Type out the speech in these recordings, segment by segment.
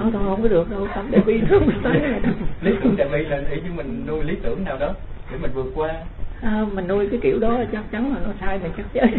Thôi không có được đâu, tâm đại bi không tới. Lý tưởng đại bi là để cho mình nuôi lý tưởng nào đó để mình vượt qua. Mình nuôi cái kiểu đó chắc chắn là nó sai, mình chắc chết.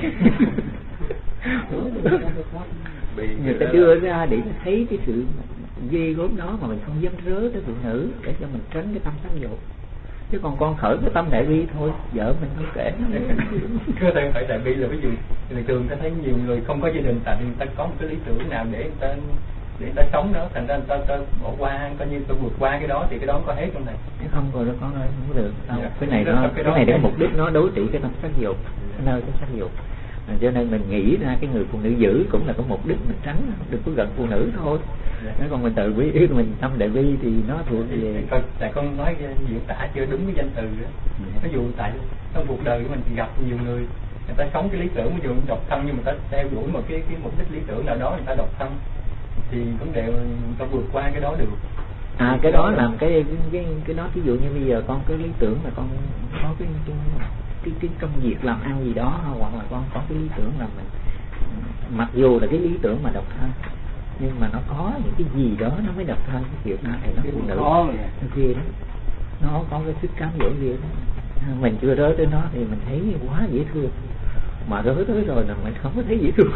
Người ta đưa ra để thấy cái sự ghê gớm đó mà mình không dám rớ tới phụ nữ để cho mình tránh cái tâm sắc dục. Chứ còn con khởi cái tâm đại bi thôi, vợ mình không kể. Cứ đang phải đại bi là ví dụ thường ta thấy nhiều người không có gia đình, tại vì người ta có một cái lý tưởng nào để người ta sống đó, thành ra người ta bỏ qua, coi như ta vượt qua cái đó thì cái đó có hết trong này. Không rồi đó con ơi, không có được đâu. Dạ. Cái này để mục đích nó đối trị cái tâm sắc dục, nơi cái sắc dục. Cho nên mình nghĩ ra cái người phụ nữ dữ cũng là có mục đích mình tránh, đừng có gần phụ nữ thôi. Nếu còn mình tự bi yêu mình tâm đại bi thì nó thuộc về. Tại con nói diễn tả chưa đúng cái danh từ đó. Ví dụ tại trong cuộc đời của mình gặp nhiều người ta sống cái lý tưởng, ví dụ độc thân nhưng mà ta theo đuổi một cái mục đích lý tưởng nào đó, người ta độc thân thì vấn đề người ta vượt qua cái đó được. Cái đó làm cái đó, ví dụ như bây giờ con cái lý tưởng là con có cái công việc làm ăn gì đó, hoặc là con có cái lý tưởng là mình, mặc dù là cái lý tưởng mà độc thân nhưng mà nó có những cái gì đó nó mới độc thân, cái kiểu này nó phụ nữ kia đó, nó có cái sức cám dỗ kia đó. Mình chưa rớ tới nó thì mình thấy quá dễ thương, mà rớ tới rồi là mình không có thấy dễ thương.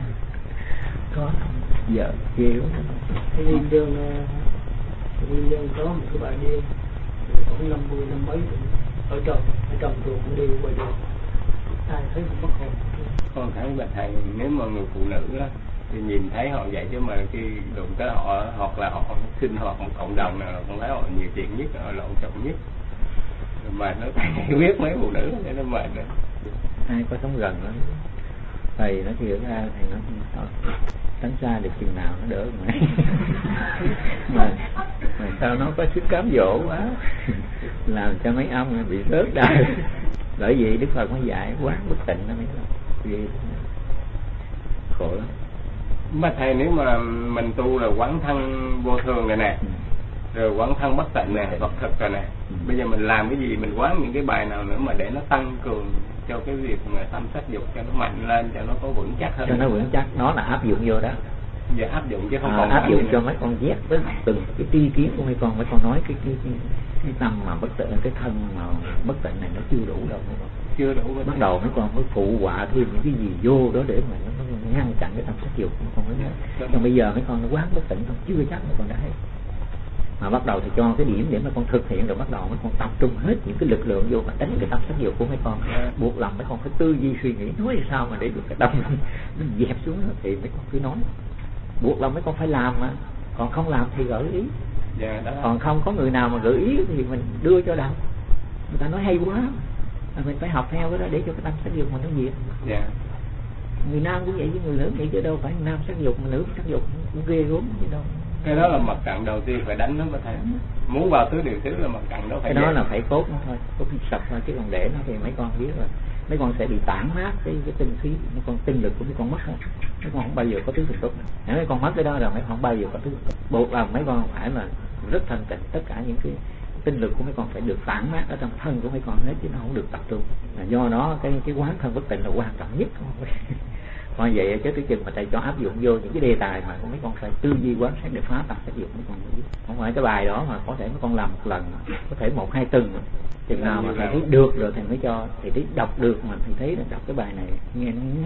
Có vợ kia đó. Cái nguyên nhân có một cái bạn đi khoảng 50 năm mấy ở trong trường đi ngoài đường, ai thấy cũng mất hồn. Con thấy bà thầy, nếu mà người phụ nữ đó thì nhìn thấy họ vậy, chứ mà khi đụng tới họ hoặc là họ sinh hoạt một cộng đồng nào con thấy họ nhiều chuyện nhất, họ lộn xộn nhất, mà nó phải biết mấy phụ nữ để nó mệt nữa. Ai có sống gần lắm thầy nó hiểu ra, thầy nó tránh xa được chừng nào nó đỡ mà sao nó có sức cám dỗ quá làm cho mấy ông bị rớt đài. Bởi vậy Đức Phật mới dạy quán bất tịnh nó mới ghê, khổ lắm. Mà thầy, nếu mà mình tu là quán thân vô thường này nè, rồi quán thân bất tịnh nè, Phật thực rồi nè, bây giờ mình làm cái gì, mình quán những cái bài nào nữa mà để nó tăng cường cho cái việc mà tâm sắc dục cho nó mạnh lên, cho nó có vững chắc hơn, cho nó vững chắc, nó là áp dụng vô đó. Giờ áp dụng chứ không còn áp dụng cho mấy con giác với từng cái tri kiến của mấy con nói cái tâm mà bất tịnh, cái thân mà bất tịnh này nó chưa đủ đâu, chưa đủ. Bắt đầu mấy con mới phụ họa thêm những cái gì vô đó để mà nó ngăn chặn cái tâm sắc dục, mấy con mới nói. Còn bây giờ mấy con nó quán bất tịnh không chưa chắc mấy con đã thấy. Mà bắt đầu thì cho cái điểm để mà con thực hiện, rồi bắt đầu mấy con tập trung hết những cái lực lượng vô mà đánh cái tâm sắc dục của mấy con. Buộc lòng mấy con phải tư duy suy nghĩ nói sao mà để được cái tâm nó dẹp xuống đó, thì mấy con cứ nói. Buộc lòng mấy con phải làm mà, còn không làm thì gợi ý. Còn không có người nào mà gợi ý thì mình đưa cho đâu. Người ta nói hay quá, mình phải học theo cái đó để cho cái tâm sắc dục mình nó diệt. Người nam cũng vậy với người nữ vậy, chứ đâu phải nam sắc dục mà nữ sắc dục cũng ghê gớm chứ đâu. Cái đó là mặt trận đầu tiên phải đánh nó mà thầy. Muốn vào tứ điều tứ là mặt trận đó phải. Cái đó là phải cốt nó thôi, cốt sập thôi, chứ còn để nó thì mấy con biết rồi. Mấy con sẽ bị tản mát cái tinh khí, mấy con tinh lực của mấy con mất rồi. Mấy con không bao giờ có tứ thực tốt. Nếu mấy con mất cái đó rồi mấy con không bao giờ có tứ thực tốt. Buộc là mấy con phải là rất thanh tịnh, tất cả những cái tinh lực của mấy con phải được tản mát ở trong thân của mấy con hết, chứ nó không được tập trung. Là do đó cái quán thân bất tịnh là quan trọng nhất. Còn vậy chứ cái chừng mà thầy cho áp dụng vô những cái đề tài mà mấy con phải tư duy quán sát để phá tập sắc dục, mấy con mới biết. Không phải cái bài đó mà có thể mấy con làm một lần, có thể 1-2 tuần, chừng nào mà thầy thấy được rồi thầy mới cho. Thầy thấy đọc được mà thầy thấy là đọc cái bài này nghe nó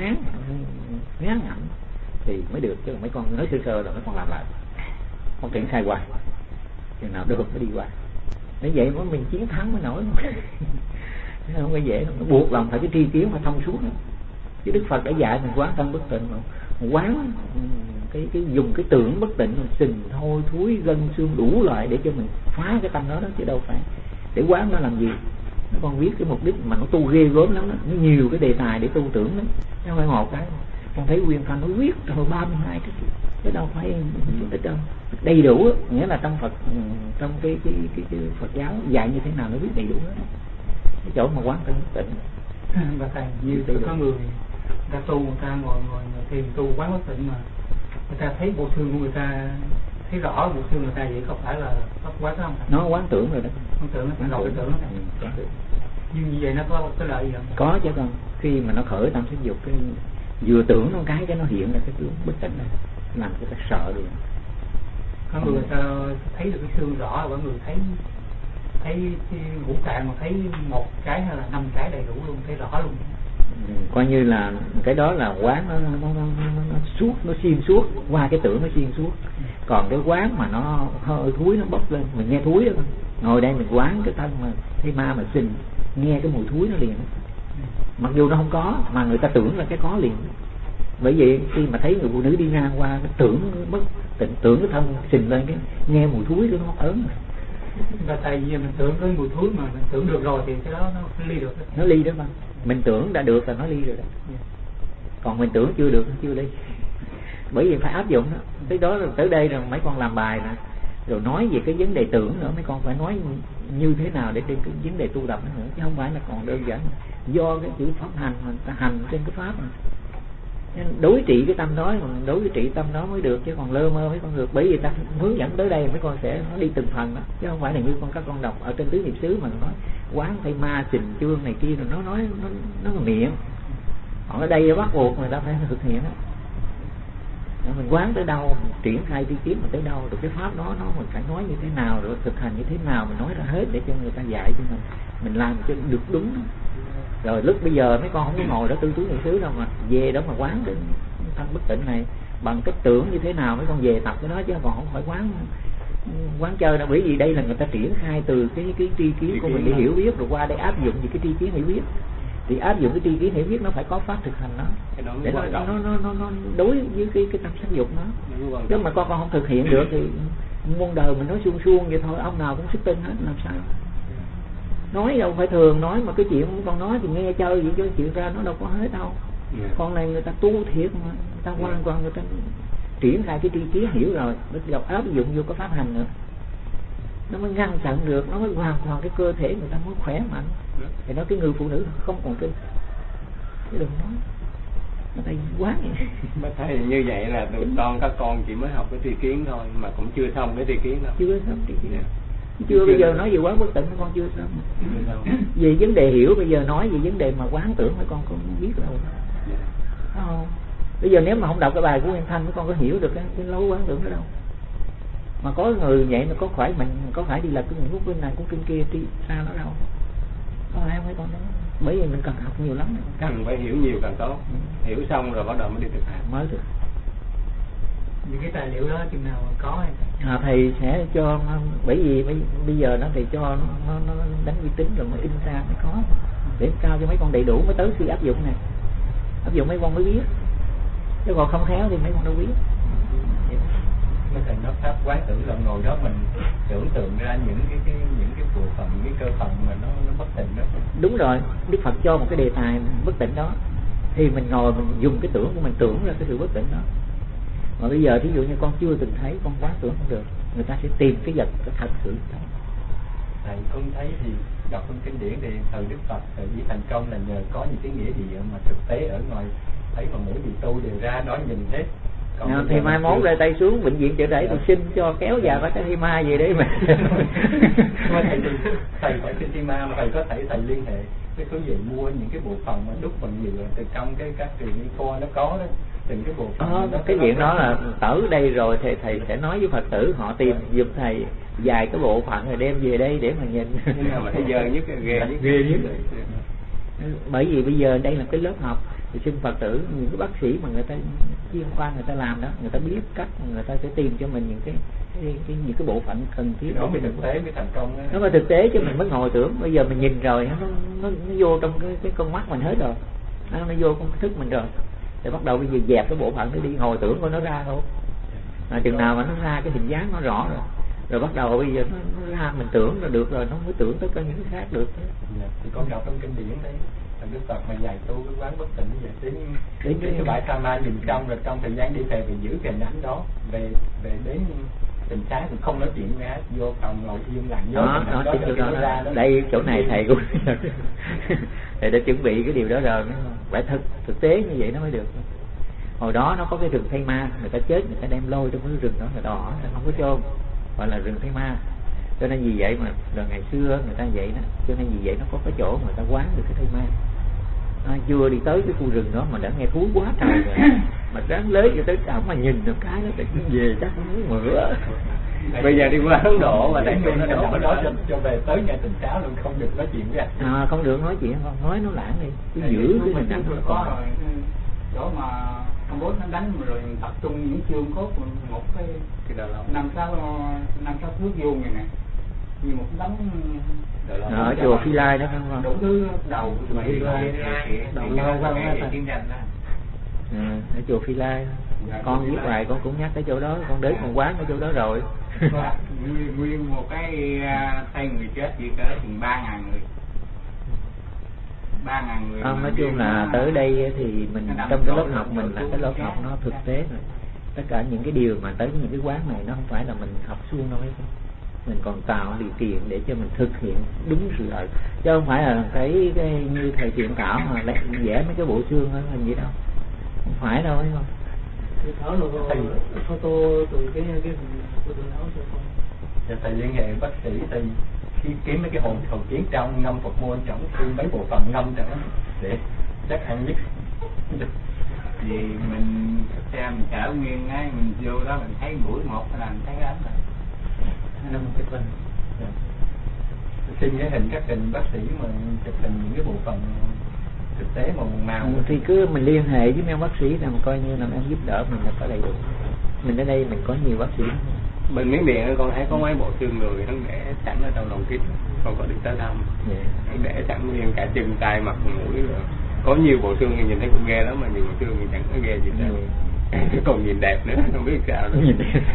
ngán hẳn thì mới được, chứ mấy con nói sơ sơ rồi mấy con làm lại không triển khai hoài, chừng nào được mới đi qua. Để vậy mới mình chiến thắng mới nổi. Không có dễ, nó buộc lòng phải cái tri kiến phải thông suốt đó. Chứ Đức Phật đã dạy mình quán thân bất tịnh mà quán cái dùng cái tưởng bất tịnh, sình thôi thúi gân xương đủ loại để cho mình phá cái tâm đó chứ đâu phải để quán nó làm gì. Nó con biết cái mục đích mà nó tu ghê gớm lắm đó, nó nhiều cái đề tài để tu tưởng đó, chứ không phải một cái. Con thấy Nguyên Thanh nó viết rồi 32 cái đâu phải ít đâu, đầy đủ, nghĩa là trong Phật, trong cái Phật giáo dạy như thế nào nó biết đầy đủ hết. Cái chỗ mà quán thân bất tịnh. Và thầy như có người ta tu, người ta ngồi thiền tu quán bất tịnh mà người ta thấy bộ xương của người ta, thấy rõ bộ xương người ta, vậy không phải là quán không? Nó quán tưởng rồi đó. Quán tưởng nó đầu cái tưởng nó. Nhưng như vậy nó có cái lợi gì không? Có chứ con. Khi mà nó khởi tâm sắc dục, cái vừa tưởng nó cái nó hiện ra cái tướng bất tịnh này, làm cho ta sợ được. có người ta thấy được cái xương rõ, có người thấy cái ngũ tạng mà thấy một cái hay là 5 cái đầy đủ luôn, thấy rõ luôn. Coi như là cái đó là quán nó suốt, nó xuyên suốt qua cái tưởng, nó xuyên suốt. Còn cái quán mà nó hơi thúi nó bốc lên, mình nghe thúi đó, ngồi đây mình quán cái thân mà thấy ma mà xình, nghe cái mùi thúi nó liền, mặc dù nó không có mà người ta tưởng là cái có liền. Bởi vậy khi mà thấy người phụ nữ đi ngang qua, cái tưởng bất tịnh, tưởng cái thân xình lên, cái nghe mùi thúi nó ớn. Và tại vì mình tưởng cái mùi thúi mà mình tưởng được rồi thì cái đó nó ly được. Nó ly đó mà. Mình tưởng đã được là nó ly rồi đó. Còn mình tưởng chưa được nó chưa ly. Bởi vì phải áp dụng đó. Tới đó rồi, tới đây rồi mấy con làm bài nè, rồi nói về cái vấn đề tưởng nữa, mấy con phải nói như thế nào để trên cái vấn đề tu tập nữa, chứ không phải là còn đơn giản do cái chữ pháp hành mình ta hành trên cái pháp mà. Đối trị cái tâm đó, mà đối trị tâm đó mới được, chứ còn lơ mơ mấy con được. Bởi vì ta hướng dẫn tới đây mấy con sẽ nó đi từng phần đó, chứ không phải là như các con đọc ở trên tứ niệm xứ mà nói quán thay ma trình chương này kia rồi nó nói nó miệng. Còn ở đây bắt buộc người ta phải thực hiện đó. Mình quán tới đâu, mình triển khai đi kiếm mà tới đâu, rồi cái pháp đó nó mình phải nói như thế nào, rồi thực hành như thế nào, mình nói ra hết để cho người ta dạy cho mình làm cho được đúng. Rồi lúc bây giờ mấy con không có ngồi đó tư túi niệm xứ đâu, mà về đó mà quán đến thân bất tịnh này bằng cách tưởng như thế nào, mấy con về tập cái đó, chứ còn không phải quán chơi đâu. Bởi vì đây là người ta triển khai từ cái tri kiến của mình để hiểu biết, rồi qua đây áp dụng về cái tri kiến hiểu biết. Thì áp dụng cái tri kiến hiểu biết nó phải có pháp thực hành đó để nó đối với cái tâm sắc dục nó. Nếu mà con không thực hiện được thì muôn đời mình nói suông suông vậy thôi, ông nào cũng xuất tinh hết, làm sao? Nói đâu phải thường nói, mà cái chuyện con nói thì nghe chơi vậy chứ chuyện ra nó đâu có hết đâu. Con này người ta tu thiệt mà, người ta hoàn toàn người ta triển khai cái tri kiến hiểu rồi, nó gặp áp dụng vô cái pháp hành nữa, nó mới ngăn chặn được, nó mới hoàn toàn cái cơ thể người ta mới khỏe mạnh. Thì nói cái người phụ nữ không còn kinh, chứ đừng nói nó tay quá vậy. Mới thấy như vậy là tụi các con chỉ mới học cái tri kiến thôi, mà cũng chưa xong cái tri kiến đâu. Chưa xong tri kiến. Chưa bây giờ nói về quán bất tịnh mấy con chưa xong. Về vấn đề hiểu bây giờ nói về vấn đề mà quán tưởng mấy con không biết đâu. Không. Bây giờ nếu mà không đọc cái bài của Nguyên Thanh mấy con có hiểu được cái lối quán tưởng đó đâu. Mà có người vậy mà có phải mình có phải đi lật cái những kinh này cũng kinh kia đi sao nó đâu. Có ai mấy con đó. Bởi vì mình cần học nhiều lắm. Cần phải hiểu nhiều càng tốt. Hiểu xong rồi bắt đầu mới đi thực hành mới được. Những cái tài liệu đó chừng nào có hay? Thầy sẽ cho, bởi vì bây giờ nó thầy cho nó đánh uy tín rồi mới in ra mới có, để cao cho mấy con đầy đủ mới tới khi áp dụng này. Áp dụng mấy con mới biết, chứ còn không khéo thì mấy con đâu biết. Mấy thầy nói pháp quán tưởng là ngồi đó mình tưởng tượng ra những cái bộ phận, những cái cơ phận mà nó bất tịnh đó. Đúng rồi, Đức Phật cho một cái đề tài bất tịnh đó, thì mình ngồi mình dùng cái tưởng của mình tưởng ra cái sự bất tịnh đó. Mà bây giờ thí dụ như con chưa từng thấy, con quán tưởng không được, người ta sẽ tìm cái vật cái thật sự đó. Thầy con thấy thì đọc trong kinh điển thì thời Đức Phật chỉ thành công là nhờ có những cái nghĩa địa mà thực tế ở ngoài thấy mà mỗi vị tu đều ra nói nhìn hết. Thì mai mốt ra tay xuống bệnh viện Chợ Rẫy tôi xin cho kéo vào cái thi ma gì đấy mà. Thầy phải xin thi ma mà thầy có thể thầy liên hệ cái số về mua những cái bộ phận mà đúc bằng nhựa từ trong cái các truyền y khoa nó có đó. Từng cái bộ phận cái chuyện đó là tới đây rồi thì thầy sẽ nói với Phật tử họ tìm giùm thầy vài cái bộ phận rồi đem về đây để mà nhìn. Mà bây giờ nhất ghê nhất. Bởi vì bây giờ đây là cái lớp học thì xin Phật tử những cái bác sĩ mà người ta chuyên khoa người ta làm đó, người ta biết cách người ta sẽ tìm cho mình những những cái bộ phận cần thiết. Đó mới thực tế mới thành công đó. Nó mới thực tế chứ mình mới ngồi tưởng. Bây giờ mình nhìn rồi nó vô trong cái con mắt mình hết rồi, nó vô trong cái thức mình rồi. Để bắt đầu bây giờ dẹp cái bộ phận nó đi, hồi tưởng của nó ra thôi. Chừng nào mà nó ra cái hình dáng nó rõ rồi bắt đầu bây giờ nó ra mình tưởng là được rồi, nó mới tưởng tất cả những cái khác được. Thì con đọc trong kinh điển đấy, thằng Đức Phật mà dạy tu cái quán bất tịnh như vậy đến cái bãi Tha Ma nhìn trong, rồi trong thời gian đi về giữ cái hình ảnh đó, về đến tình sáng thì không nói chuyện nghe, vô phòng ngồi yên lặng đó ra đó. Đây chỗ này thầy cũng thầy đã chuẩn bị cái điều đó rồi, phải thực tế như vậy nó mới được. Hồi đó nó có cái rừng Thay Ma, người ta chết người ta đem lôi trong cái rừng đó là đỏ, không có chôn, gọi là rừng Thay Ma. Cho nên vì vậy mà ngày xưa người ta vậy đó, cho nên vì vậy nó có cái chỗ người ta quán được cái Thay Ma. Chưa đi tới cái khu rừng đó mà đã nghe thú quá trời rồi, mà ráng lấy cho tới cổng mà nhìn được cái đó thì về chắc nó muốn mửa. Bây giờ đi qua Ấn Độ và đại chúng nó đổ vào đó cho về tới nhà tình sáu luôn, không được nói chuyện với anh. Không được nói chuyện, không nói nó lãng đi, cứ giữ cái hình ảnh nó có rồi chỗ mà ông bố nó đánh rồi tập trung những xương cốt một cái năm sáu thước vuông này nè, như một tấm ở chùa Phi Lai đó không? đủ thứ đầu Phi Lai, ở chùa Phi Lai. Con viết bài con cũng nhắc cái chỗ đó, con đến con quán ở chỗ đó rồi. Nguyên một cái tay người chết chỉ cỡ chừng 3.000 người. 3.000 người. Nói chung là tới đây thì mình trong cái lớp học mình là cái lớp học nó thực tế rồi. Tất cả những cái điều mà tới những cái quán này nó không phải là mình học suông nói, mình còn tạo điều kiện để cho mình thực hiện đúng sự thật, chứ không phải là cái như thầy Thiện Thảo mà lại vẽ mấy cái bộ xương đó là gì đâu, không phải đâu ấy không. Thì Thảo là photo từ cái của tụi nó cho con. Dạ thầy liên hệ bác sĩ thì khi kiếm mấy cái hồn chiến trong ngâm Phật môn trong mấy bộ phận ngâm chẳng để chắc ăn nhất. Thì mình xem mình trở nguyên ấy, mình vô đó mình thấy mũi một là mình thấy ấm rồi. Nó một cái hình. Xin cái hình các hình bác sĩ mà chụp hình những cái bộ phận thực tế mà màu. Thì cứ mình liên hệ với mấy bác sĩ là coi như là em giúp đỡ mình là có đầy đủ. Mình ở đây mình có nhiều bác sĩ. Bên Miến Điện con thấy có mấy bộ xương người nó để sẵn ở trong lòng kính, không có đi tới thăm. Nó để sẵn nguyên cả chân tay mặt mũi rồi. Có nhiều bộ xương nhìn thấy cũng ghê lắm, mà nhiều bộ xương thì chẳng có ghê gì đâu. Còn nhìn đẹp nữa, không biết sao nữa. Nhìn đẹp.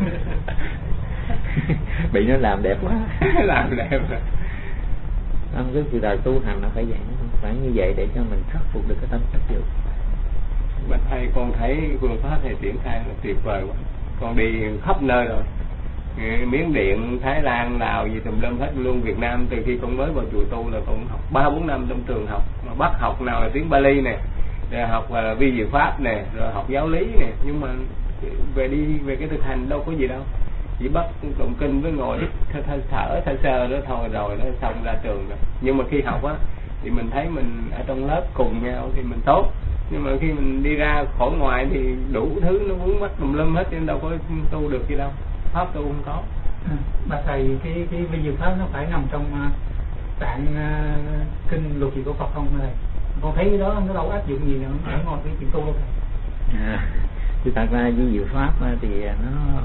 Bị nó làm đẹp quá. Làm đẹp rồi. Không, cái sự đời tu hành nó phải vậy, phải như vậy để cho mình khắc phục được cái tâm tác dụng. Bạch thầy con thấy phương pháp thầy triển khai là tuyệt vời quá. Con đi khắp nơi rồi, Miến Điện, Thái Lan, Lào gì tùm lum hết luôn. Việt Nam từ khi con mới vào chùa tu là con học 3-4 năm trong trường học, mà bắt học nào là tiếng Bali nè, rồi học vi diệu pháp nè, rồi học giáo lý nè, nhưng mà về cái thực hành đâu có gì đâu, chỉ bắt tụng kinh với ngồi thở sơ đó thôi, rồi nó xong ra trường rồi. Nhưng mà khi học á thì mình thấy mình ở trong lớp cùng nhau thì mình tốt, nhưng mà khi mình đi ra khỏi ngoài thì đủ thứ nó vướng mắc tùm lum hết, nên đâu có tu được gì đâu, pháp tu không có. Bà thầy cái vi diệu pháp nó phải nằm trong tạng kinh luật gì của Phật không thầy? Con thấy cái đó nó đâu áp dụng gì nữa ở ngoài cái chuyện tu đâu thầy. Thì thật ra vi diệu pháp thì nó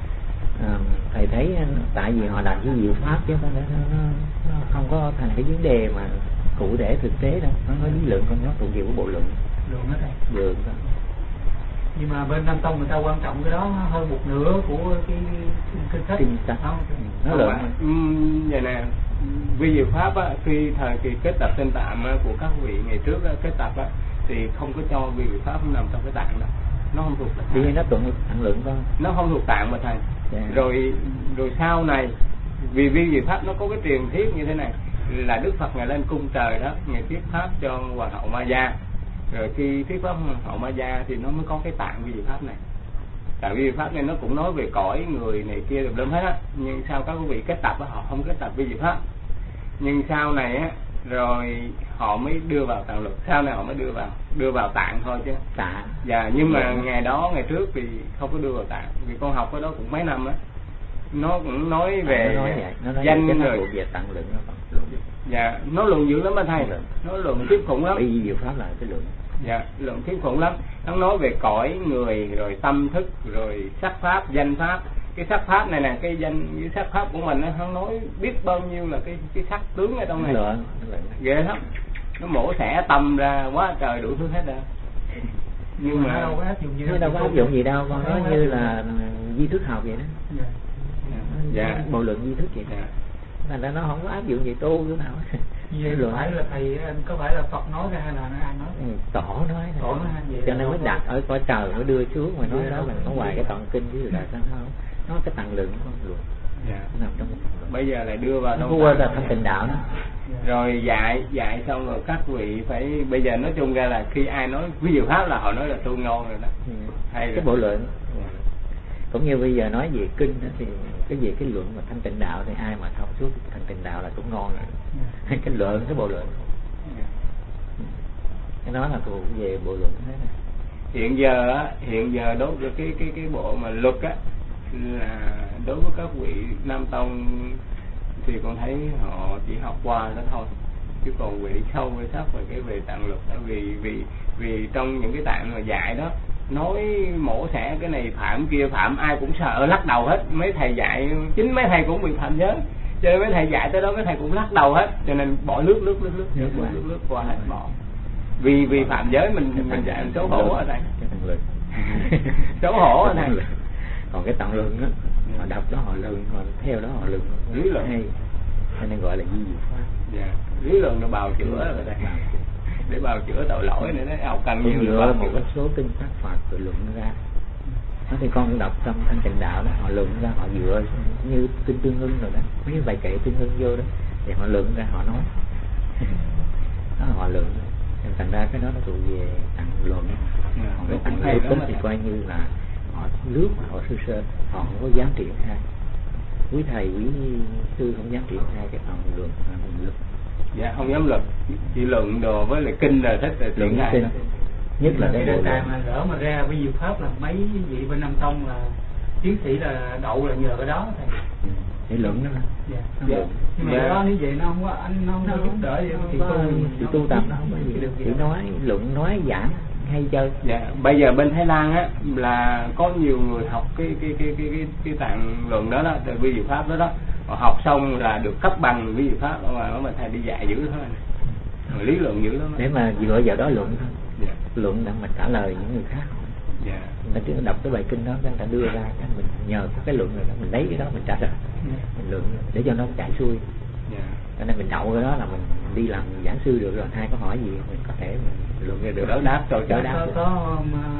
thầy thấy tại vì họ làm vi diệu pháp chứ nó không có thành cái vấn đề mà cụ thể thực tế đâu, nó nói lý luận, con nó thuộc về của bộ luận. Luận đó thầy. Luận đó. Nhưng mà bên Nam Tông người ta quan trọng cái đó hơn một nửa của cái kinh sách. Nó luận. Vậy nè, vi diệu pháp á, khi thời kỳ kết tập tinh tạm của các vị ngày trước á, kết tập á, thì không có cho vi diệu pháp nằm trong cái tạng đó, nó không thuộc tạng. Vì nó tụng tạng luận thôi. Nó không thuộc tạng mà thầy. Rồi sau này vì vi diệu pháp nó có cái truyền thuyết như thế này, là Đức Phật ngài lên cung trời đó, ngài thuyết pháp cho hoàng hậu Ma Gia, rồi khi thuyết pháp hoàng hậu Ma Gia thì nó mới có cái tạng vi diệu pháp này. Tại vi diệu pháp này nó cũng nói về cõi người này kia được hết á, nhưng sau các quý vị kết tập á, họ không kết tập vi diệu pháp, nhưng sau này á rồi họ mới đưa vào tạng luật, sau này họ mới đưa vào tạng thôi chứ. Tạng. Dạ, nhưng mà ngày trước thì không có đưa vào tạng, vì con học cái đó cũng mấy năm á. Nó cũng nói về nó nói danh người về tạng luận nó còn luận. Dạ, nó luận dữ lắm anh thầy. Nó luận thuyết khủng lắm. Vi diệu pháp là cái luận. Dạ, luận thuyết khủng lắm. Nó nói về cõi người, rồi tâm thức, rồi sắc pháp, danh pháp. Cái sắc pháp này nè, cái sắc pháp của mình nó nói biết bao nhiêu là cái sắc tướng ở trong này. Luận. Ghê lắm. Nó mổ xẻ tâm ra quá trời đủ thứ hết rồi. Nhưng mà đâu có áp dụng gì đâu. Nó đâu có áp dụng gì đâu, con nói như là di thức học vậy đó. Dạ. Bộ luận di thức vậy đó. Thành ra nó không có áp dụng gì tu chỗ nào hết. Vậy phải là thầy có phải là Phật nói ra hay là ai nói? Tổ nói. Cho nên mới đặt ở cõi trời mới đưa xuống mà nói đó, mình có ngoài cái tạng kinh chứ là sao không? Nó cái tạng luận con luận. Dạ. Nằm trong cái tạng luận. Bây giờ lại đưa vào trong là thanh tịnh đạo đó. Rồi dạy xong rồi các vị phải, bây giờ nói chung ra là khi ai nói ví dụ pháp là họ nói là tu ngon rồi đó. Hay cái bộ luận. Cũng như bây giờ nói về kinh đó, thì cái luận mà thanh tịnh đạo thì ai mà thông suốt thanh tịnh đạo là cũng ngon rồi. Cái luận, cái bộ luận. Cái đó là thuộc về bộ luận thế này. Hiện giờ đối với cái bộ mà luật á, là đối với các vị Nam Tông thì con thấy họ chỉ học qua đó thôi, chứ còn về sâu về sắc về cái về tạng lực đó, vì trong những cái tạng mà dạy đó nói mổ xẻ cái này phạm kia phạm, ai cũng sợ lắc đầu hết. Mấy thầy dạy, chính mấy thầy cũng bị phạm giới, cho nên mấy thầy dạy tới đó mấy thầy cũng lắc đầu hết, cho nên bỏ lướt qua hết, bỏ. Vì phạm giới mình dạy xấu hổ ở đây. Xấu hổ ở đây. Còn cái tạng lượng đó, họ đọc đó họ lượng, họ theo đó họ lượng lý luận hay, cho nên gọi là di diệu pháp. Dạ, lý luận nó bào chữa ở đây, để bào chữa tội lỗi nữa đấy, học càng nhiều nữa. Một cái số kinh pháp Phật rồi luận ra. Nó thì con đọc trong Thanh Tịnh Đạo đó, họ luận ra, họ dựa như kinh Tương Hưng rồi đó, mấy cái bài kệ Tương Hưng vô đó, thì họ luận ra, họ nói. Đó họ luận. Nên thành ra cái đó nó thuộc về tạng luận. Còn cái tạng lưu tích thì coi như là họ lướt, họ sơ, họ không có dám triển khai. Quý thầy, quý sư không dám triển khai cái tạng luận, lực. Dạ, không dám lực, chỉ luận đồ với lại kinh là thích là triển khai. Nhất là cái đề tài mà lỡ mà ra với diệu pháp là mấy vị bên Nam Tông là tiến sĩ là đậu là nhờ cái đó thầy. Để luận đó. Dạ. Nhưng mà đó như vậy nó không có, anh nó không có giúp đỡ gì thì tu tập nó không có gì được, chỉ nói luận, nói giảng hay chơi. Dạ, bây giờ bên Thái Lan á là có nhiều người học cái tạng luận đó đó, vi diệu pháp đó, họ học xong là được cấp bằng vi diệu pháp, mà thầy đi dạy dữ thôi, lý luận dữ lắm. Để mà dựa vào đó luận thôi. Dạ. Luận để mà trả lời những người khác. Dạ. Người ta đọc cái bài kinh đó, người ta đưa ra, mình nhờ cái luận rồi đó, mình lấy cái đó mình trả lời. Mình luận để cho nó chạy xuôi. Dạ. Cho nên mình đậu cái đó là mình đi làm giảng sư được rồi, ai có hỏi gì mình có thể mình luận ra được. Đỡ đáp rồi đỡ đáp. Có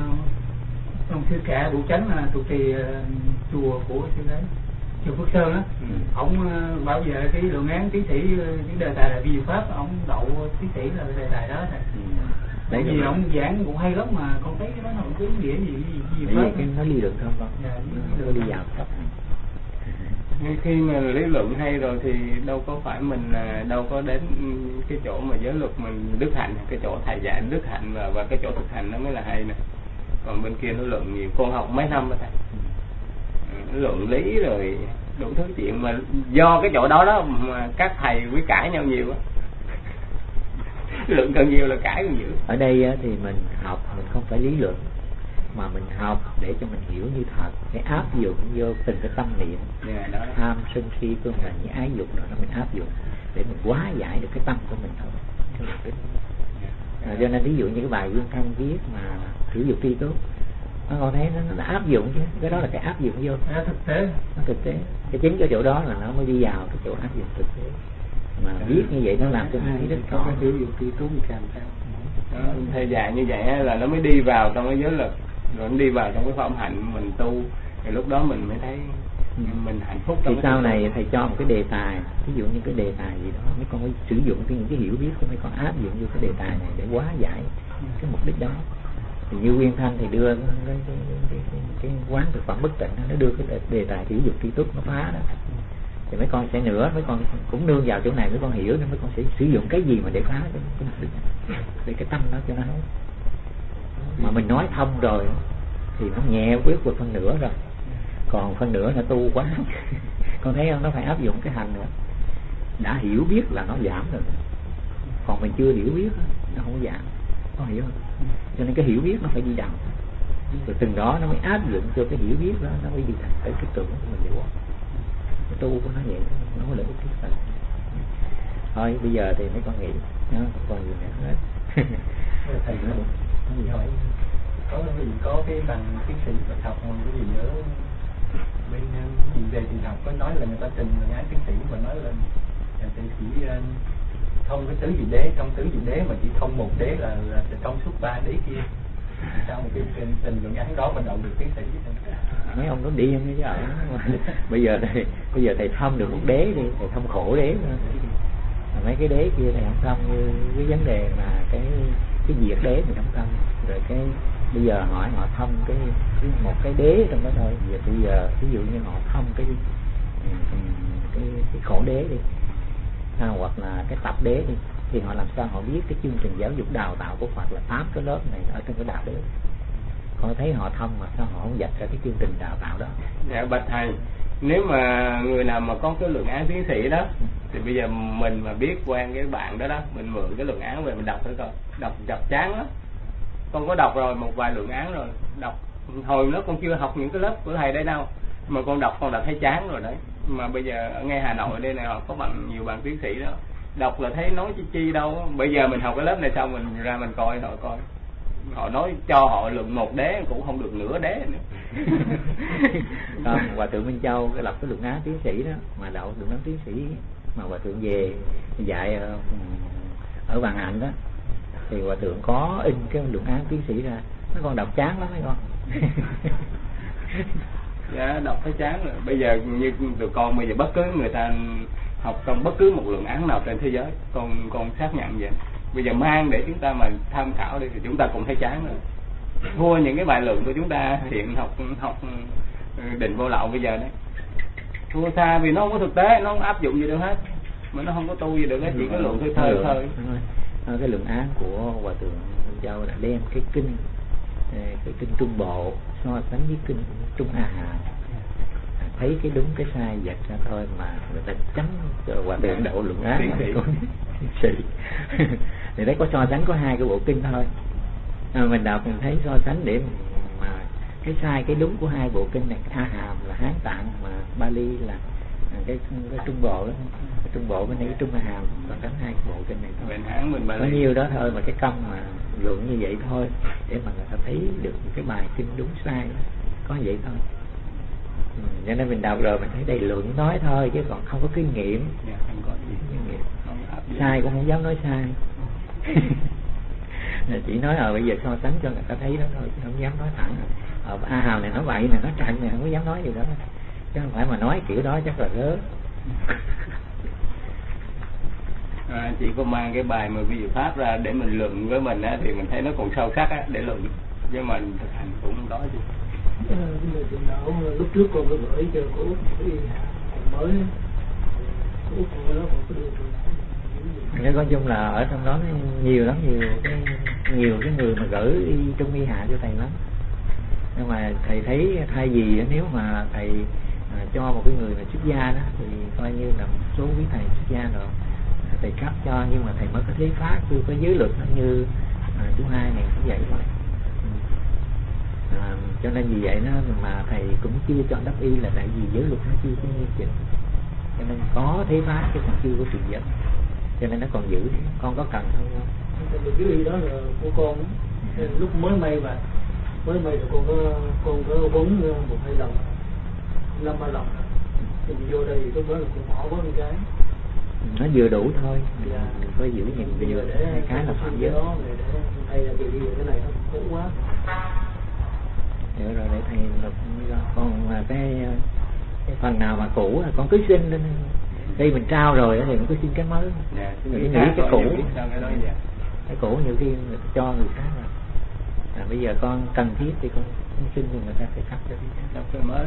ông sư cả Đủ Chánh là trụ trì chùa của sư đấy, chùa Phước Sơn á. Ông bảo vệ cái luận án tiến sĩ, cái đề tài là vi diệu pháp, ông đậu tiến sĩ là đề tài đó thầy. Tại vì ông giảng cũng hay lắm mà con thấy cái đó nó cũng có ý nghĩa gì pháp. Cái nó lý luận không con? Dạ, nó đi vào cấp. Khi mà lý luận hay rồi thì đâu có phải mình đâu có đến cái chỗ mà giới luật mình đức hạnh, cái chỗ thầy dạy đức hạnh và cái chỗ thực hành nó mới là hay nè. Còn bên kia nó luận nhiều, con học mấy năm rồi thầy, luận lý rồi đủ thứ chuyện mà do cái chỗ đó đó mà các thầy quý cãi nhau nhiều á. Luận càng nhiều là cãi càng nhiều. Ở đây thì mình học mình không phải lý luận mà mình học để cho mình hiểu như thật, để áp dụng vô từng cái tâm niệm. Tham sân si cơn giận như ái dục rồi đó, mình áp dụng để mình hóa giải được cái tâm của mình thôi. Cho nên ví dụ như cái bài Nguyên Thanh viết mà sử dụng tri túc, nó còn thấy nó áp dụng chứ, cái đó là cái áp dụng vô. Nó thực tế. Nó thực tế. Cái chính cái chỗ đó là nó mới đi vào cái chỗ áp dụng thực tế. Mà viết như vậy nó làm cho mình thấy rất rõ. Cái sử dụng tri túc thì càng cao. Thầy dạy như vậy là nó mới đi vào trong cái giới lực, rồi nó đi vào trong cái pháp hạnh mình tu, thì lúc đó mình mới thấy mình hạnh phúc. Thì sau này thầy cho một cái đề tài, ví dụ như cái đề tài gì đó, mấy con phải sử dụng những cái hiểu biết của mấy con áp dụng vô cái đề tài này để hóa giải cái mục đích đó. Thì như Nguyên Thanh thì đưa cái quán thực phẩm bất tịnh, nó đưa cái đề tài sử dụng tri túc nó phá đó. Thì mấy con sẽ nữa, mấy con cũng nương vào chỗ này, mấy con hiểu nên mấy con sẽ sử dụng cái gì mà để phá cái mục đích, để cái tâm nó cho nó hết. Mà mình nói thông rồi thì nó nhẹ quyết một phần nửa rồi, còn phần nửa là tu quá. Con thấy không, nó phải áp dụng cái hành nữa. Đã hiểu biết là nó giảm rồi, còn mình chưa hiểu biết nó không có giảm, có hiểu không? Cho nên cái hiểu biết nó phải đi đầu, rồi từng đó nó mới áp dụng cho cái hiểu biết đó, nó mới đi thành tới cái tưởng của mình để cái tu của nó vậy, nó có lợi ích thiết thực. Thôi bây giờ thì mấy con nghĩ nó còn gì nữa hết. Thầy hỏi có cái bằng tiến sĩ Phật học mà cái gì nữa bên gì về thì học có nói là người ta trình luận án tiến sĩ mà nói là tiến sĩ thông cái tứ vị đế, trong tứ vị đế mà chỉ thông một đế là trong suốt ba đế kia, sao một cái trình luận án đó mà đậu được tiến sĩ? Mấy ông nó điên đấy chứ. Bây giờ thầy thông được một đế đi, thầy thông khổ đế nữa. Mấy cái đế kia thầy không thông, như cái vấn đề mà cái diệt đế mình không thông. Rồi cái bây giờ hỏi họ thông cái một cái đế trong đó thôi. Bây giờ ví dụ như họ thông cái khổ đế đi, hoặc là cái tập đế đi, thì họ làm sao họ biết cái chương trình giáo dục đào tạo của Phật là 8 cái lớp này ở trong cái đạo đế. Họ thấy họ thông mà sao họ không dạch ra cái chương trình đào tạo đó? Dạ bạch thầy, Nếu mà người nào mà có cái luận án tiến sĩ đó thì bây giờ mình mà biết quen cái bạn đó đó, mình mượn cái luận án về mình đọc thử coi, đọc chập chán lắm. Con có đọc rồi một vài luận án rồi, đọc hồi nó con chưa học những cái lớp của thầy đây đâu, mà con đọc con đã thấy chán rồi đấy. Mà bây giờ ở ngay Hà Nội đây này họ có nhiều bạn tiến sĩ đó, đọc là thấy nói chi đâu. Bây giờ mình học cái lớp này xong mình ra mình coi họ nói cho họ luận một đế cũng không được nửa đế nữa. Hòa thượng Minh Châu cái lập cái luận án tiến sĩ đó, mà đậu luận án tiến sĩ mà hòa thượng về dạy ở Vạn Hạnh đó, thì hòa thượng có in cái luận án tiến sĩ ra, mấy con đọc chán lắm mấy con. Dạ, đọc thấy chán rồi. Bây giờ như tụi con bây giờ bất cứ người ta học trong bất cứ một luận án nào trên thế giới, con xác nhận vậy. Bây giờ mang để chúng ta mà tham khảo đi thì chúng ta cũng thấy chán rồi. Thua những cái bài luận của chúng ta hiện học định vô lậu bây giờ đấy, thua xa vì nó không có thực tế, nó không áp dụng gì được hết, mà nó không có tu gì được hết, chỉ có luận thôi. Cái luận án của hòa thượng Minh Châu là đem cái kinh Trung Bộ so sánh với kinh Trung A Hàm, thấy cái đúng cái sai dạch ra thôi mà người ta chấm cho hòa thượng đậu luận án tiến sĩ. Thì đấy có so sánh có 2 cái bộ kinh thôi, mình đọc mình thấy so sánh để mà cái sai cái đúng của 2 bộ kinh này. A Hàm là Hán Tạng, mà Bali là cái Trung Bộ đó, cái Trung Bộ bên đây cái Trung A Hàm, so sánh 2 cái bộ kinh này thôi. Bên Hán mình có nhiêu đó thôi, mà cái công mà luận như vậy thôi để mà người ta thấy được cái bài kinh đúng sai đó. Có vậy thôi. Cho nên mình đọc rồi mình thấy đây luận nói thôi chứ còn không có kinh nghiệm. Không có gì kinh nghiệm. Sai cũng không dám nói sai. Chỉ nói bây giờ so sánh cho người ta thấy đó thôi, chứ không dám nói thẳng. A Hàm này nói bậy này, nói trật này, không có dám nói gì đó. Chứ không phải mà nói kiểu đó chắc là rớ. Chỉ có mang cái bài mà vi diệu pháp ra để mình luận với mình á, thì mình thấy nó còn sâu sắc á, để luận, nhưng mà thực hành cũng không đó chứ. Lúc trước con có gửi cho cô mới cô nó có đưa Nên nói chung là ở trong đó nhiều lắm, nhiều cái người mà gửi đi Trung Y Hạ cho thầy lắm. Nhưng mà thầy thấy thay vì nếu mà thầy cho một cái người mà xuất gia đó thì coi như là một số quý thầy xuất gia rồi thầy cấp cho, nhưng mà thầy mới có thế pháp, tôi có giới luật như chú Hai này cũng vậy thôi. Cho nên vì vậy nó mà thầy cũng chưa chọn đắp y là tại vì giới luật nó chưa có nghiêm chỉnh, cho nên có thế pháp chứ còn chưa có truyền dẫn, cho nên nó còn giữ. Con có cần không? Được cái y đó là của con. Lúc mới may rồi con có búng 1-2 lần, 5-3 lần. Thì vô đây lúc đó là con bỏ bớt một cái. Nó vừa đủ thôi. Dạ. Mình phải giữ nhìn vừa để hai cái là phạm giới. Thầy là bị cái này nó khổ quá. Hiểu rồi, để thầy lục ra. Còn cái phần nào mà cũ là con cứ xin lên, khi mình trao rồi thì mình cứ xin cái mới. Mình nghĩ cái cũ, cái cũ nhiều khi mình cho người khác rồi. Bây giờ con cần thiết thì con xin thì người ta sẽ cấp cho cái mới.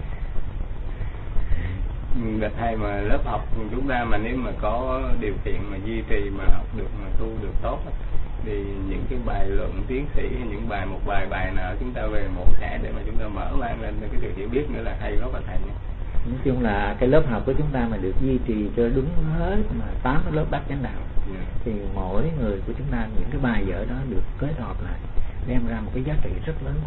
Đợt hay mà lớp học chúng ta mà nếu mà có điều kiện mà duy trì mà học được mà tu được tốt thì những cái bài luận tiến sĩ, những một bài nào chúng ta về mổ xẻ để mà chúng ta mở mang lên cái sự hiểu biết nữa là hay rất là thầy nha. Nói chung là cái lớp học của chúng ta mà được duy trì cho đúng hết mà 8 cái lớp bát chánh đạo thì mỗi người của chúng ta những cái bài vở đó được kết hợp lại đem ra một cái giá trị rất lớn.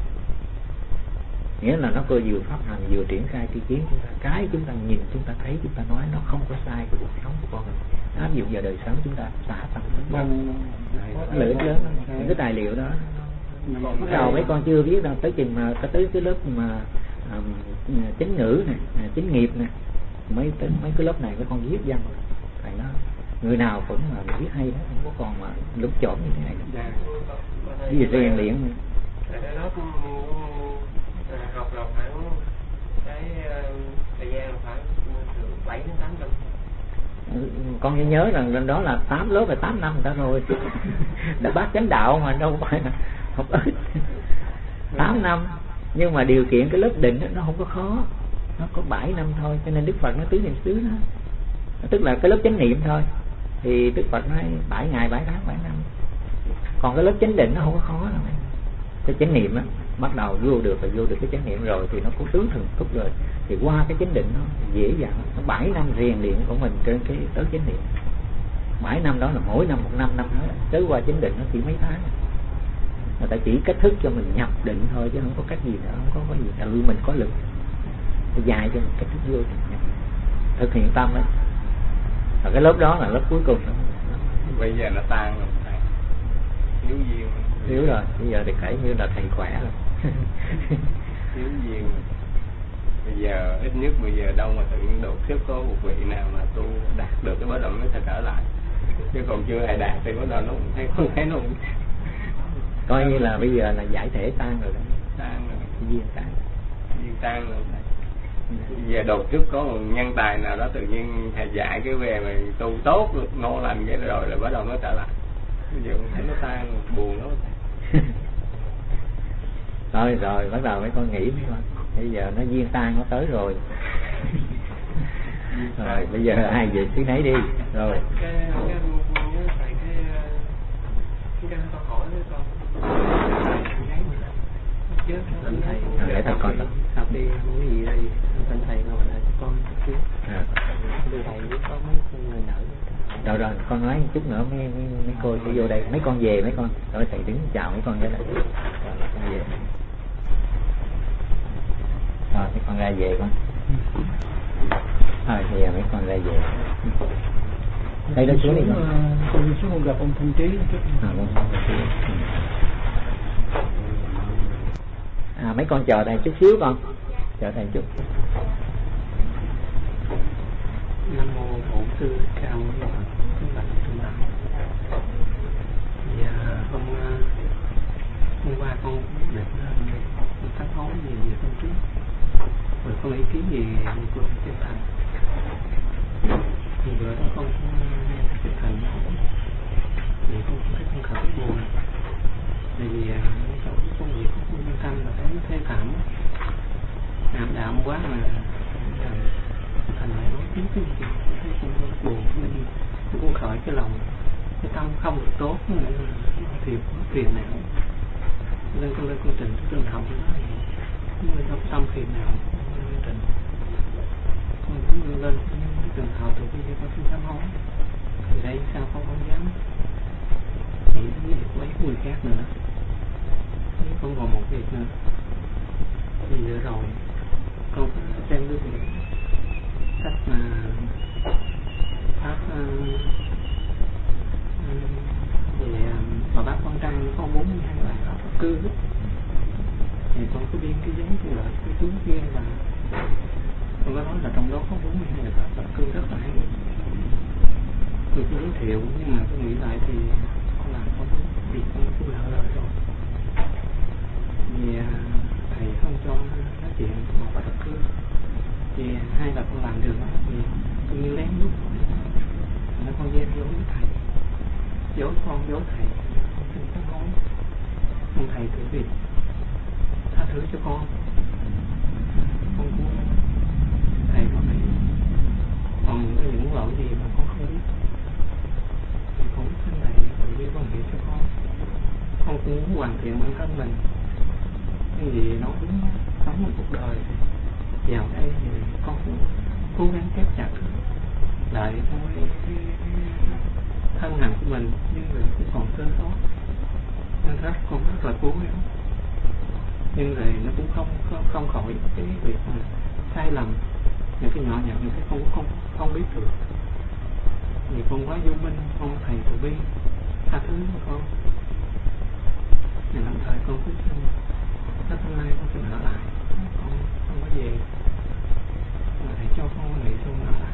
Nghĩa là nó vừa pháp hành vừa triển khai tri kiến chúng ta, cái chúng ta nhìn chúng ta thấy chúng ta nói nó không có sai của cuộc sống của con người, áp dụng vào đời sống chúng ta xả tâm lợi ích lớn. Những cái tài liệu đó bắt đầu mấy con chưa biết đâu, tới chừng mà tới cái lớp mà chính ngữ này, chính nghiệp này, mấy cái lớp này mấy con viết văn rồi thầy nói người nào cũng mà viết hay đó, không có còn mà lúc trộm như thế này nữa. Cái gì rèn luyện học là khoảng cái thời gian là khoảng từ 7 đến 8 năm. Con nhớ rằng đó là 8 lớp và 8 năm đã rồi. Đã bác chánh đạo mà đâu phải là học ít. 8 năm, nhưng mà điều kiện cái lớp định nó không có khó, nó có 7 năm thôi, cho nên Đức Phật nói tứ niệm xứ đó, tức là cái lớp chánh niệm thôi, thì Đức Phật nói 7 ngày 7 tháng 7 năm. Còn cái lớp chánh định nó không có khó đâu, cái chánh niệm á bắt đầu vô được cái chánh niệm rồi thì nó có tứ thần túc rồi, thì qua cái chánh định nó dễ dàng. 7 năm rèn luyện của mình trên cái tới chánh niệm, 7 năm đó là mỗi năm 1 năm hết, tới qua chánh định nó chỉ mấy tháng. Người ta chỉ cách thức cho mình nhập định thôi chứ không có cách gì nữa, không có gì. Là vì mình có lực thì dài cho mình cách thức vô thực hiện tâm ấy. Và cái lớp đó là lớp cuối cùng. Bây giờ nó tan rồi thầy, thiếu duyên. Thiếu rồi, bây giờ thì kể như là thầy khỏe rồi. Thiếu duyên. Bây giờ ít nhất bây giờ đâu mà tự nhiên đột xuất có một vị nào mà tu đạt được cái bất động nó sẽ trở lại, chứ còn chưa ai đạt thì bắt đầu nó cũng thấy nó cũng coi như là bây giờ là giải thể tan rồi đó. Tan rồi, duyên tan rồi. Bây giờ đột xuất có một nhân tài nào đó tự nhiên thầy dạy cái về mà tu tốt ngon lành cái rồi là bắt đầu nó trở lại. Bây giờ thấy nó tan buồn lắm. rồi bắt đầu mấy con nghĩ mấy con bây giờ nó duyên tan nó tới rồi. Rồi bây giờ ai về xứ nấy đi rồi. Cái câu hỏi đó con để thầy coi học đi muốn gì đây anh thầy ngồi lại cho con chút đưa thầy với có mấy người nở rồi con nói một chút nữa mấy cô sẽ vô đây, mấy con về mấy con rồi thầy đứng chào mấy con cái này rồi con về rồi mấy con ra về con bây giờ mấy con ra về đây đó xuống đi con xuống gặp ông Thanh Trí mấy con chờ thầy chút xíu con, chờ thầy chút. Nam mô Bổn Sư Cao Hòa Các bạn trung đạo. Hôm qua con được phát hối về tâm trí, rồi con ý kiến gì của Chân Thành. Thì bữa đó con nghe Chân Thành thì con thấy con khởi buồn, vì chỗ công việc của con tâm là thấy thê thảm, ảm đạm quá mà Thành lại nói tiếng cái gì thấy con buồn, nên con khởi cái lòng cái tâm không được tốt nữa thì phiền não, nên con lên con trình trường học nói người trong tâm phiền não trình con cũng lên trường học từ bây giờ con xin sám hối, từ đây sao con không dám nghĩ đến việc lấy người khác nữa, nếu con còn một việc nữa thì vừa rồi con xem cái việc cách mà pháp về mà bác con Trăng có 42 bài pháp cư thì con cứ biên cái giấy thu lợi cái túi kia là con có nói là trong đó có 42 bài pháp cư rất là hay, tôi cứ giới thiệu nhưng mà tôi nghĩ lại thì con làm không vì con thu lợi rồi vì thầy không cho nói chuyện một bài pháp cư thì hai là con làm được thì tôi như lén lút nó con gian dối thầy, dối con dối thầy, con xin sám hối, con thầy tự việc tha thứ cho con của thầy có thầy, còn có những lỗi gì mà con không biết thì con xin thầy tự biết con hiểu cho con cũng muốn hoàn thiện bản thân mình, cái gì nó đúng sống một cuộc đời vào đây thì con cũng cố gắng kết chặt lại cái thân hành của mình, nhưng mà cũng còn sơ sót nên rất con rất là cố gắng, nhưng rồi nó cũng không khỏi cái việc mà sai lầm, những cái nhỏ nhặt những cái không biết được, vì con quá vô minh, con thầy từ bi tha thứ cho con, nhưng đồng thời con cũng xin hết hôm nay con xin ở lại, con không có về mà thầy cho con nghỉ xong ở lại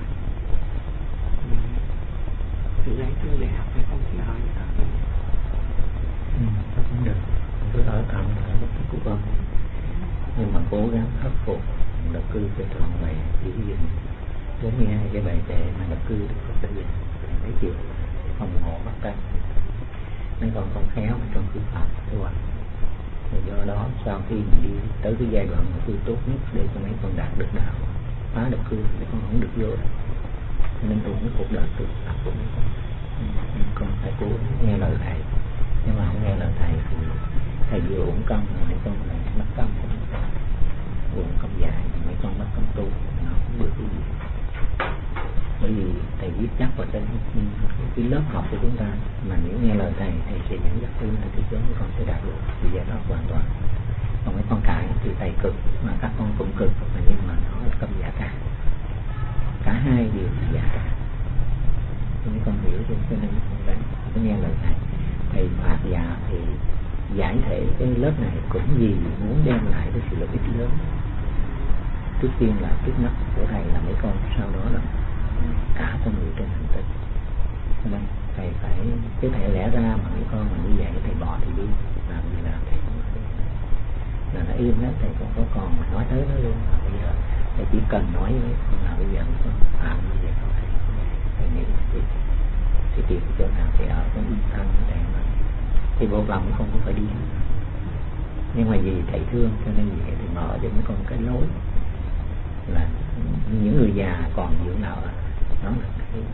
thì giấy chương đại học thì không chỉ ở với các con. Cũng được, cứ ở tạm ở lúc của con, nhưng mà cố gắng khắc phục độc cư cho trọn vẹn, chỉ dừng 42 cái bài tệ mà độc cư được Phật đã dạy mấy chiều phòng hộ bắt tay, nên còn không khéo mà trong cư phạm thôi ạ. Thì do đó sau khi mình đi tới cái giai đoạn cư tốt nhất để cho mấy con đạt được đạo, phá độc cư để con không được vô đâu, nên tụng cái cuộc đời tu tập của mấy con phải cố nghe lời thầy, nhưng mà không nghe lời thầy thì thầy vừa uổng công rồi mấy con lại mất công, uổng công dạy mấy con mất công tu, nó không được cái gì. Bởi vì thầy viết chắc vào trên cái lớp học của chúng ta, mà nếu nghe lời thầy sẽ dẫn dắt tương lai thế giới mấy con sẽ đạt được sự giải thoát hoàn toàn. Còn mấy con cãi thì thầy cực mà các con cũng cực, nhưng mà nó là công giả cả, cả hai đều là giả cả. Mấy con hiểu cho nên mấy con ráng có nghe lời thầy phạt già thì giải thể cái lớp này cũng vì muốn đem lại cái sự lợi ích lớn. Trước tiên là trước mắt của thầy là mấy con, sau đó là cả con người trên hành tinh. Cho nên thầy phải, cái thầy lẽ ra mà mấy con mà như vậy thầy bỏ thì đi, làm gì làm thầy không có là nó im hết, thầy cũng có còn mà nói tới nó luôn. Mà bây giờ thầy chỉ cần nói với con là bây giờ con phạm như vậy không thầy nghĩ thì tìm chỗ nào thì ở con yên thân thầy mà thì vô lòng con cũng phải đi. Nhưng mà vì thầy thương cho nên vì vậy thì mở cho mấy con cái lối là những người già còn dưỡng nào đó là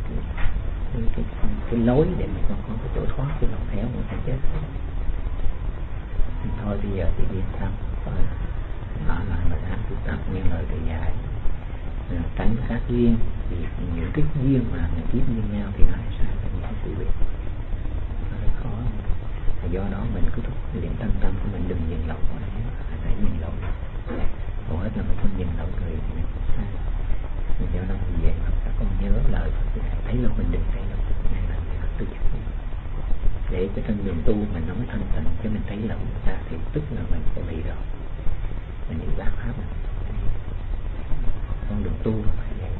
cái lối để mà con có chỗ thoát cái lòng theo của thầy chết. Thôi bây giờ thì yên tâm, ở lại mà làm tu tập nghe lời thầy dạy, tránh các duyên, vì những cái duyên mà mình tiếp như nhau thì nó sẽ thành những sự việc nó rất khó. Và do đó mình cứ thúc luyện tâm của mình đừng nhìn lậu vào đấy, phải nhìn lậu. Hầu hết là mình không nhìn lậu người thì mình sai. Mình do đó vì vậy mà các con nhớ lời Phật dạy, thấy lúc mình đừng thấy lúc này là tự giác để cái trên đường tu mình nó mới thanh tịnh, chứ mình thấy lậu ra thì tức là mình sẽ bị rồi, mình bị bác pháp rồi. Con đường tu là phải vậy.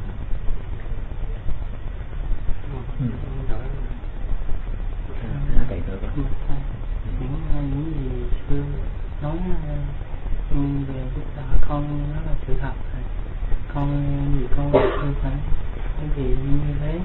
Thầy thôi con. Những gì xưa nói về tất cả con nó là sự thật rồi. Con vì con không phải cái gì như thế.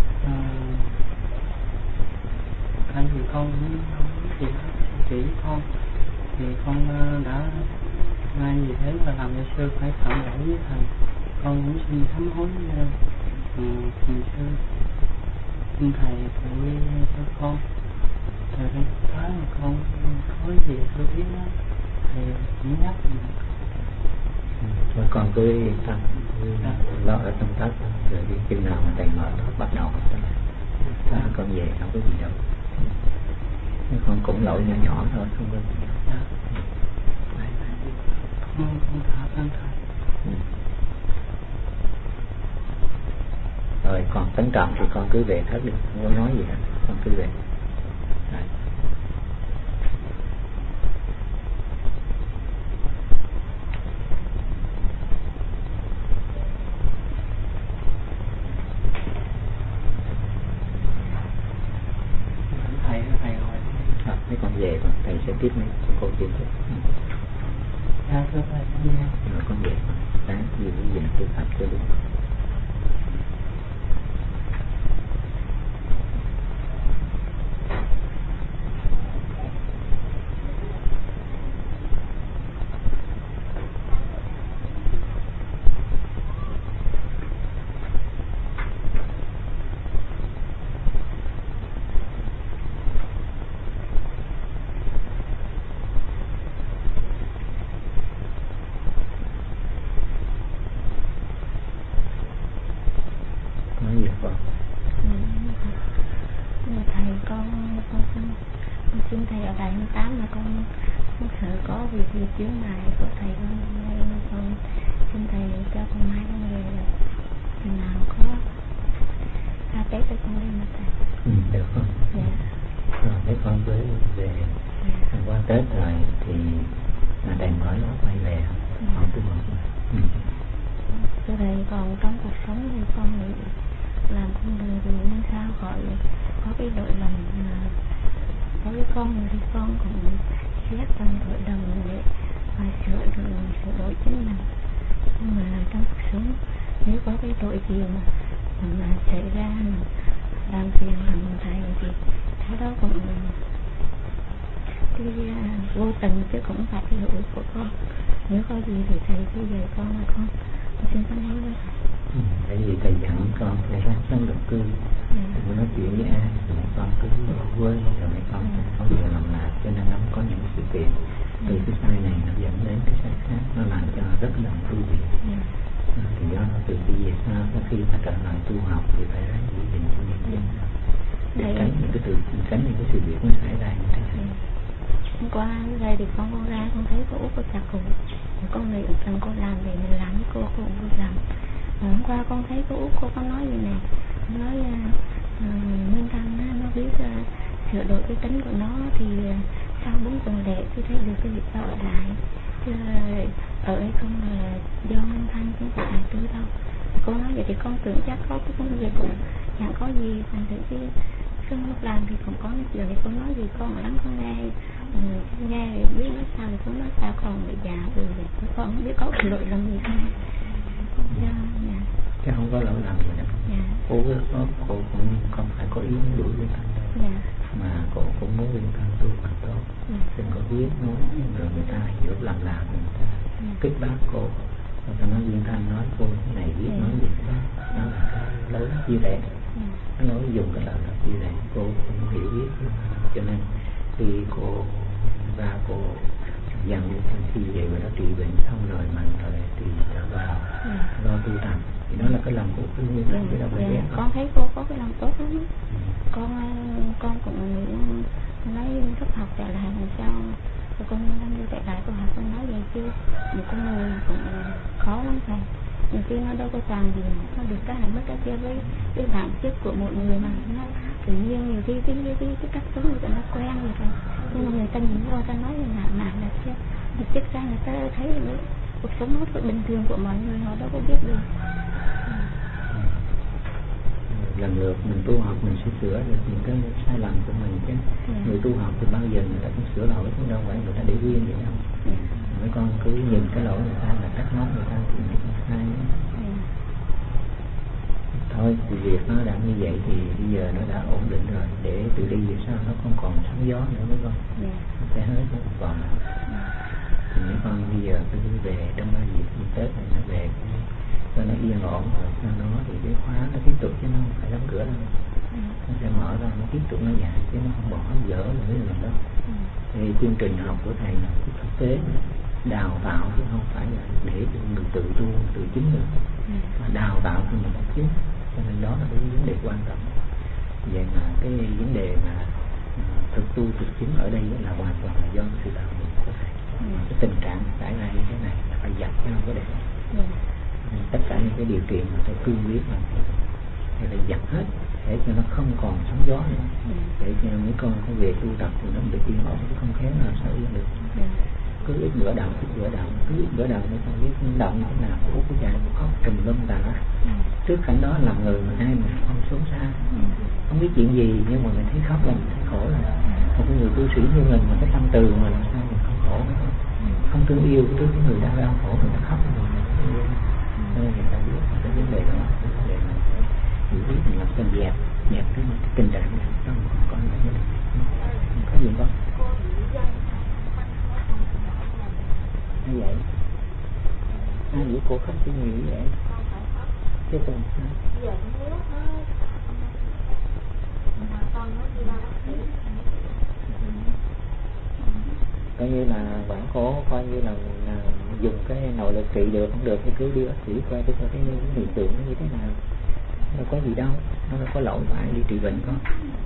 Tại vì con chỉ chỉ con thì con đã ngay vì thế mà làm cho sư phải phạm lỗi với thầy. Con cũng xin sám hối thầy sư, xin thầy phụ cho con. Thầy cái mà con có gì tôi biết đó, thầy cũng nhắc mình. Thôi con cứ yên tâm, lo ở trong tất, rồi đi chừng nào mà thầy mở bắt đầu học tất. Con về không có gì đâu. Con cũng lỗi nhỏ nhỏ thôi, không có gì đâu. Con thả ơn thầy. Rồi còn Tấn Trọng thì con cứ về thất đi, không có nói gì hết, con cứ về. Đấy. Thầy hỏi. Mấy con về con, thầy sẽ tiếp mấy cô tiếp tục. Dạ thưa thầy, con nghe. Rồi con về con, sáng gì cái gì tu tập cho đúng. Xin thầy ở Đại 28 mà con sợ có việc chuyến này của thầy con xin thầy cho con mai con về chừng nào có ra Tết cho con lên mà thầy. Được không? Dạ. Rồi mấy con với về qua Tết rồi thì thầy mở nó quay về không cứ một. Thưa thầy, còn trong cuộc sống thì con làm con đường gì nên sao gọi có cái đội lòng đối với con thì con cũng xét trong hội đồng để mà sửa đổi chính mình. Nhưng mà trong cuộc sống nếu có cái tội gì mà xảy ra làm phiền làm thầy thì cái đó cũng cái vô tình chứ cũng phải cái lỗi của con. Nếu có gì thì thầy cứ dạy con là con xin sám hối với thầy. Tại vì thầy dặn con phải ra sống động cư, đừng nói chuyện với ai, rồi mấy con cứ quên, rồi mấy con không bao giờ làm lại, cho nên nó có những sự kiện từ cái sai này nó dẫn đến cái sai khác, nó làm cho rất là tu viện. Thì do nó từ cái việc sau khi mà trở lại tu học thì phải ráng giữ gìn cho nhân dân để tránh những cái sự việc nó xảy ra như thế này. Hôm qua đây thì con ra con thấy cô Út có chặt cụ, con nghĩ rằng cô làm để mình làm với cô cũng vui làm. Hôm qua con thấy cô Út cô có nói gì nè, nói Nguyên Thăng nó biết sửa đổi cái tính của nó thì sau 4 tuần lễ thì thấy được cái việc đó ở lại, chứ ở đây không là do Nguyên Thăng cũng phải đại tư đâu. Cô nói vậy thì con tưởng chắc có cái công việc cũng chẳng có gì, thành thử cái lúc làm thì cũng có chuyện thì cô nói gì con ở lắm con nghe biết nói sao thì cô nói sao con bị già rồi con không biết có lỗi lầm gì không. Chứ không có lỗi lầm gì đâu. Cô cũng không phải có ý muốn đuổi Nguyên Thăng đâu, mà cô cũng muốn Nguyên Thăng tu thật tốt, đừng có biết nói rồi người ta hiểu làm người ta kích bác cô. Rồi nói Nguyên Thăng nói cô cái này biết nói gì đó, nó là cái lối chia rẽ, nó nói dùng cái lời là chia rẽ, cô không hiểu biết, cho nên khi cô ra cô dần khi về rồi đó trị bệnh xong rồi mà rồi thì trở vào lo tu tập thì đó là cái lòng của Nguyên Thăng chứ đâu phải ghét. Con thấy cô có cái lòng tốt lắm. Con cũng nói thức học trở lại làm sao rồi con đang đi chạy lại cô học con nói vậy chứ một con người cũng khó lắm thầy. Nhiều khi nó đâu có toàn gì, nó được cái này mất cái kia với cái bản chất của một người mà nó tự nhiên nhiều khi cái cách sống người ta nó quen rồi thầy. Nhưng mà người ta nhìn qua ta nói là nạn là chứ thực chất ra người ta thấy cuộc sống rất bình thường của mọi người họ đâu có biết được. Lần lượt mình tu học mình sẽ sửa được những cái sai lầm của mình chứ. Người tu học thì bao giờ người ta cũng sửa lỗi chứ đâu phải người ta để riêng vậy đâu. Mấy con cứ nhìn cái lỗi người ta là trách móc người ta thì mấy con sai. Thôi thì việc nó đã như vậy thì bây giờ nó đã ổn định rồi, để từ đi về sau nó không còn sóng gió nữa mấy con. Nó sẽ hết nó không còn nữa. Thì mấy con bây giờ cứ về trong cái dịp Tết này nó về cho nó yên ổn rồi cho nó thì cái khóa nó tiếp tục chứ nó không phải đóng cửa đâu. Nó sẽ mở ra nó tiếp tục nó dạy chứ nó không bỏ dở nữa lần đó. Thì chương trình học của thầy là thực tế đào tạo chứ không phải là để cho người tự tu tự chứng được, mà đào tạo cho mình chứng, cho nên đó là cái vấn đề quan trọng. Vậy mà cái vấn đề mà thực tu thực chứng ở đây là hoàn toàn là do sự tạo nghiệp của thầy. Cái tình trạng xảy ra như thế này là phải dập chứ không có để tất cả những cái điều kiện mà tôi cương quyết là phải dập hết để cho nó không còn sóng gió nữa, để cho mấy con có về tu tập thì nó được yên ổn chứ không khéo là sao yên được. Cứ ít bữa đầu cứ ít bữa đầu mới con biết động như thế nào, út cái chàng khóc trùm lum tà. Trước cảnh đó làm người mà ai mà không xuống xa, không biết chuyện gì nhưng mà mình thấy khóc là mình thấy khổ là một người tu sĩ như mình mà cái tâm từ mà làm sao mình không khổ, không thương yêu trước cái người đau khổ người ta khóc rồi nên người ta biết cái vấn đề đó, cái vấn đề mà hiểu biết mình làm sao dẹp cái tình trạng này không có những có gì không như vậy. Vậy cô không suy nghĩ vậy chứ còn sao coi như là bản khổ, coi như là dùng cái nội lực trị được không được thì cứ đi bác sĩ coi cái hiện tượng nó như thế nào, đâu có gì đâu, nó đâu có lỗi phải đi trị bệnh con.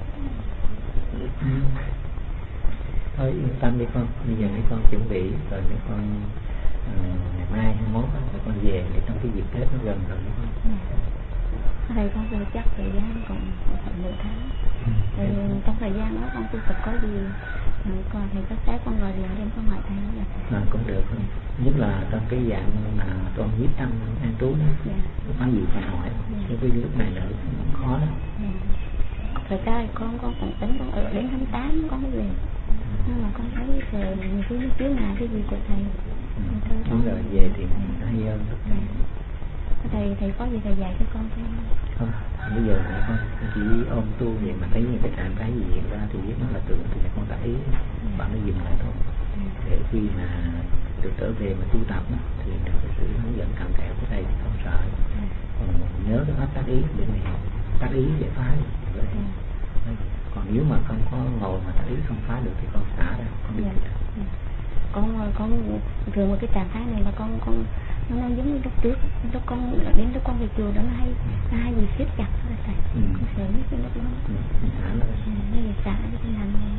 Thôi yên tâm đi con, bây giờ mấy con chuẩn bị rồi mấy con ngày mai 21 rồi con về để trong cái dịp Tết nó gần rồi đúng không? Thầy con về chắc thời gian còn khoảng 10 tháng. Thì trong thời gian đó con tu tập có gì còn thầy có sáng con gọi điện lên con hỏi thầy là cũng được, nhất là trong cái dạng mà con viết tâm an trú đó, có gì phải hỏi, chứ cái lúc này là khó lắm. Thời ra con cũng tính con ở đến tháng 8 con mới về, nhưng mà con thấy giờ nhiều khi chiếu nào cái gì của thầy. Đúng rồi, về thì hay hơn. Thầy có gì thầy dạy cho con không? Không, bây giờ con chỉ ôm tu vậy mà thấy những cái trạng thái gì hiện ra thì biết nó là tưởng thì con đã ý bạn nó dừng lại thôi, để khi mà được trở về mà tu tập đó, thì được sự hướng dẫn cặn kẽ của thầy thì không sợ. Còn nhớ cái pháp tác ý để mình tác ý để phá được. Còn nếu mà không có ngồi mà tác ý không phá được thì con xả ra, con biết gì đâu. Con thường một cái trạng thái này là con nó giống như lúc trước, lúc con đến lúc con về chùa đó nó hay bị siết chặt là thầy. Con sợ nhất cái lúc đó. Nó về xả cái tinh thần này.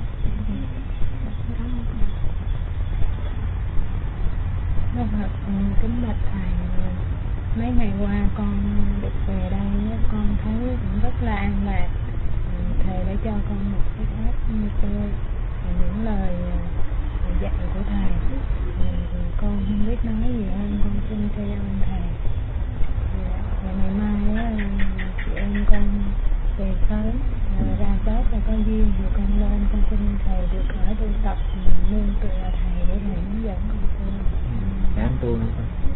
Nó thật kính bạch thầy, mấy ngày qua con được về đây con thấy cũng rất là an lạc. Thầy đã cho con một cái pháp như tôi, những lời dạy của thầy. Con không biết nói gì hơn, con xin tri ân thầy. Và ngày mai chị em con về sớm ra chót là có duyên thì con lên, con xin thầy được ở tu tập nương tựa thầy để thầy hướng dẫn con tu. Dám tu nữa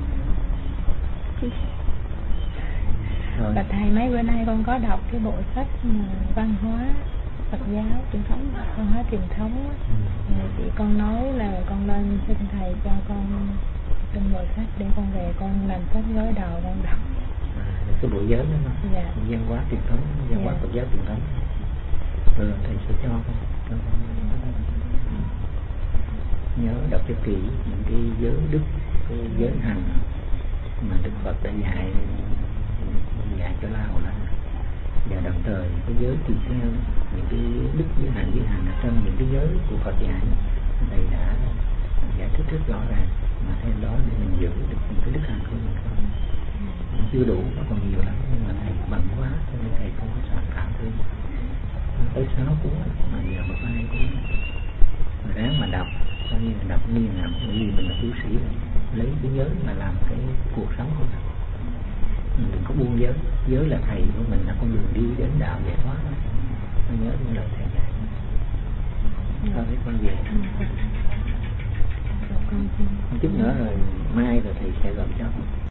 con. Và thầy mấy bữa nay con có đọc cái bộ sách văn hóa Phật giáo truyền thống, văn hóa truyền thống. Chị con nói là con lên xin thầy cho con xin bộ sách để con về con làm sách gối đầu con đọc. Cái bộ giới đó không? Dạ. Văn hóa truyền thống, văn hóa Phật giáo truyền thống. Rồi thầy sẽ cho con. Nhớ đọc cho kỹ những cái giới đức, cái giới hành mà Đức Phật đã dạy cho La Hầu La, và đồng thời cái giới tùy theo những cái đức giới hành ở trong những cái giới của Phật dạy, thầy đã giải thích rất rõ ràng, mà theo đó để mình giữ được những cái đức hành của mình không chưa đủ, nó còn nhiều lắm, nhưng mà thầy bằng quá cho nên thầy không có soạn thảo thêm tới 6 cuốn mà giờ một hai cuốn mà ráng mà đọc, coi như là đọc nghiền ngẫm, bởi vì mình là tu sĩ rồi, lấy cái giới mà làm cái cuộc sống của mình. Mình đừng có buông giới, giới là thầy của mình, là con đường đi đến đạo giải thoát đó. Nó nhớ những lời thầy dạy. Thôi biết con về. Một chút nữa rồi mai rồi thầy sẽ gọi cho.